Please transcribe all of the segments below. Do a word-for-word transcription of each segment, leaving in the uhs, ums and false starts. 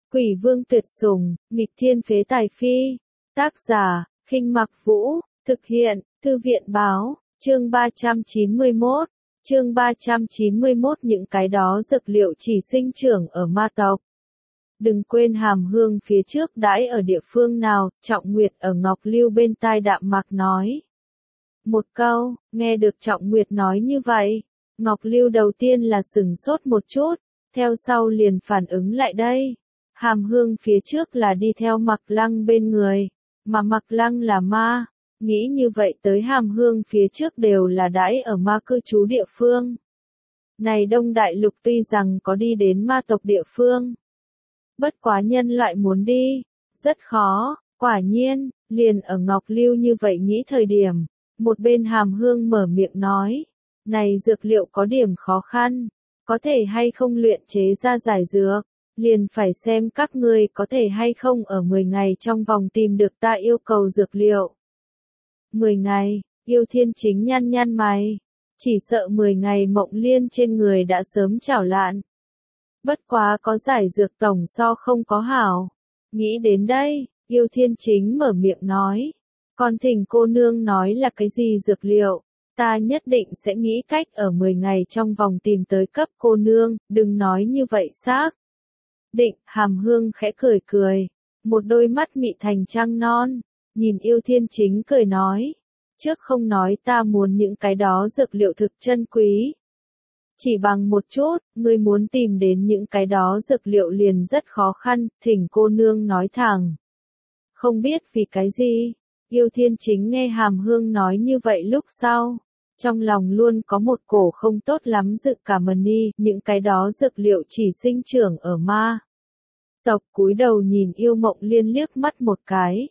Quỷ vương tuyệt sủng, nghịch thiên phế tài phi. Tác giả, Khinh Mặc Vũ, thực hiện, Thư viện báo, chương ba trăm chín mươi mốt. Chương ba trăm chín mươi mốt những cái đó dược liệu chỉ sinh trưởng ở ma tộc. Đừng quên Hàm Hương phía trước đãi ở địa phương nào, Trọng Nguyệt ở Ngọc Lưu bên tai đạm mạc nói. Một câu, nghe được Trọng Nguyệt nói như vậy, Ngọc Lưu đầu tiên là sửng sốt một chút, theo sau liền phản ứng lại đây. Hàm Hương phía trước là đi theo Mặc Lăng bên người, mà Mặc Lăng là ma, nghĩ như vậy tới Hàm Hương phía trước đều là đãi ở ma cư trú địa phương. Này Đông Đại Lục tuy rằng có đi đến ma tộc địa phương, bất quá nhân loại muốn đi, rất khó, quả nhiên, liền ở Ngọc Lưu như vậy nghĩ thời điểm, một bên Hàm Hương mở miệng nói, này dược liệu có điểm khó khăn, có thể hay không luyện chế ra giải dược, liền phải xem các ngươi có thể hay không ở mười ngày trong vòng tìm được ta yêu cầu dược liệu. mười ngày, Yêu Thiên Chính nhăn nhăn mày, chỉ sợ mười ngày Mộng Liên trên người đã sớm chảo lạn. Bất quá có giải dược tổng so không có hảo. Nghĩ đến đây, Yêu Thiên Chính mở miệng nói. Còn thỉnh cô nương nói là cái gì dược liệu, ta nhất định sẽ nghĩ cách ở mười ngày trong vòng tìm tới cấp cô nương, đừng nói như vậy xác. Định, Hàm Hương khẽ cười cười, một đôi mắt mị thành trăng non, nhìn Yêu Thiên Chính cười nói. Trước không nói ta muốn những cái đó dược liệu thực chân quý. Chỉ bằng một chút, ngươi muốn tìm đến những cái đó dược liệu liền rất khó khăn, thỉnh cô nương nói thẳng. Không biết vì cái gì, Yêu Thiên Chính nghe Hàm Hương nói như vậy lúc sau, trong lòng luôn có một cổ không tốt lắm dự cảm ni, những cái đó dược liệu chỉ sinh trưởng ở ma tộc. Cúi đầu nhìn Yêu Mộng Liên liếc mắt một cái.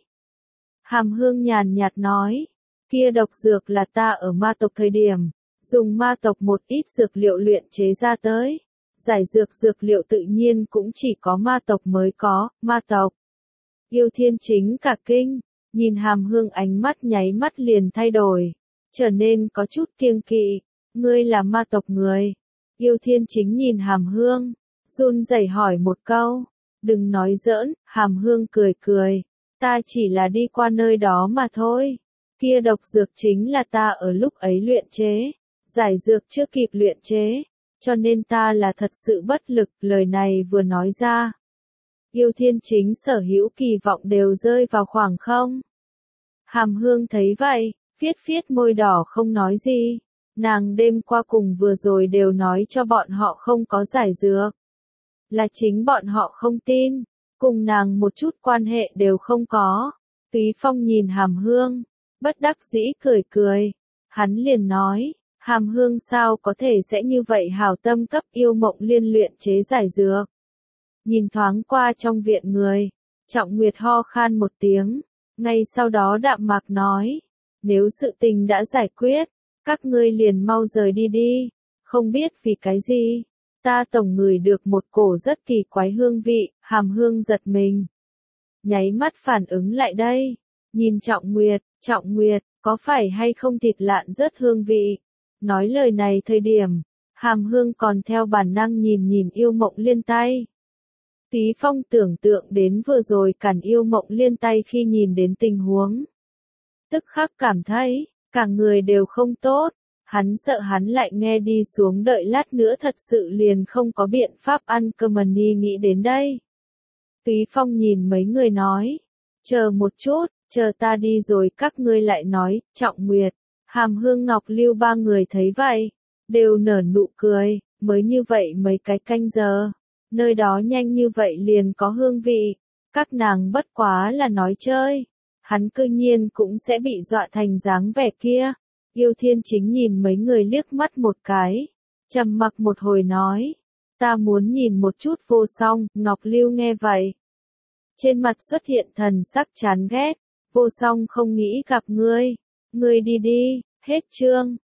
Hàm Hương nhàn nhạt nói, kia độc dược là ta ở ma tộc thời điểm, dùng ma tộc một ít dược liệu luyện chế ra tới. Giải dược dược liệu tự nhiên cũng chỉ có ma tộc mới có, ma tộc. Yêu Thiên Chính cả kinh, nhìn Hàm Hương ánh mắt nháy mắt liền thay đổi, trở nên có chút kiêng kỵ, ngươi là ma tộc người. Yêu Thiên Chính nhìn Hàm Hương, run rẩy hỏi một câu, đừng nói giỡn, Hàm Hương cười cười, ta chỉ là đi qua nơi đó mà thôi. Kia độc dược chính là ta ở lúc ấy luyện chế, giải dược chưa kịp luyện chế, cho nên ta là thật sự bất lực. Lời này vừa nói ra, Yêu Thiên Chính sở hữu kỳ vọng đều rơi vào khoảng không. Hàm Hương thấy vậy, phiết phiết môi đỏ không nói gì, nàng đêm qua cùng vừa rồi đều nói cho bọn họ không có giải dược. Là chính bọn họ không tin, cùng nàng một chút quan hệ đều không có. Túy Phong nhìn Hàm Hương, bất đắc dĩ cười cười, hắn liền nói, Hàm Hương sao có thể sẽ như vậy hảo tâm cấp Yêu Mộng Liên luyện chế giải dược. Nhìn thoáng qua trong viện người, Trọng Nguyệt ho khan một tiếng, ngay sau đó đạm mạc nói, nếu sự tình đã giải quyết, các ngươi liền mau rời đi đi, không biết vì cái gì, ta tổng ngửi được một cổ rất kỳ quái hương vị. Hàm Hương giật mình, nháy mắt phản ứng lại đây, nhìn Trọng Nguyệt, Trọng Nguyệt, có phải hay không thịt lạn rất hương vị. Nói lời này thời điểm, Hàm Hương còn theo bản năng nhìn nhìn Yêu Mộng Liên tay. Túy Phong tưởng tượng đến vừa rồi cản Yêu Mộng Liên tay khi nhìn đến tình huống, tức khắc cảm thấy, cả người đều không tốt, hắn sợ hắn lại nghe đi xuống đợi lát nữa thật sự liền không có biện pháp ăn cơm ni. Nghĩ đến đây, Túy Phong nhìn mấy người nói, chờ một chút, chờ ta đi rồi các ngươi lại nói. Trọng Nguyệt, Hàm Hương, Ngọc Lưu ba người thấy vậy, đều nở nụ cười, mới như vậy mấy cái canh giờ, nơi đó nhanh như vậy liền có hương vị, các nàng bất quá là nói chơi, hắn cư nhiên cũng sẽ bị dọa thành dáng vẻ kia. Yêu Thiên Chính nhìn mấy người liếc mắt một cái, trầm mặc một hồi nói, ta muốn nhìn một chút Vô Song. Ngọc Lưu nghe vậy, trên mặt xuất hiện thần sắc chán ghét, Vô Song không nghĩ gặp ngươi, ngươi đi đi. Hết chương.